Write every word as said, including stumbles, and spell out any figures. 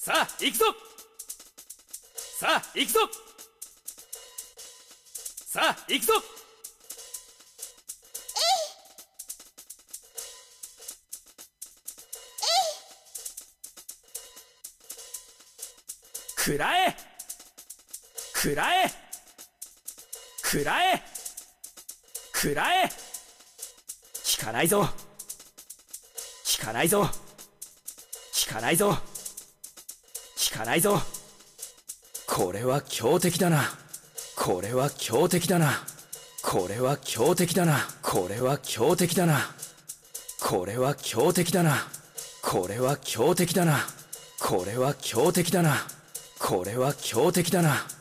さあ行くぞ。さあ行くぞ。さあ行くぞ。くらえくらえくらえくらえ。効かないぞ、効かないぞ、効かないぞ、効かないぞ。これは強敵だな、これは強敵だな、これは強敵だな、これは強敵だな、これは強敵だな、これは強敵だな、これは強敵だな、これは強敵だな。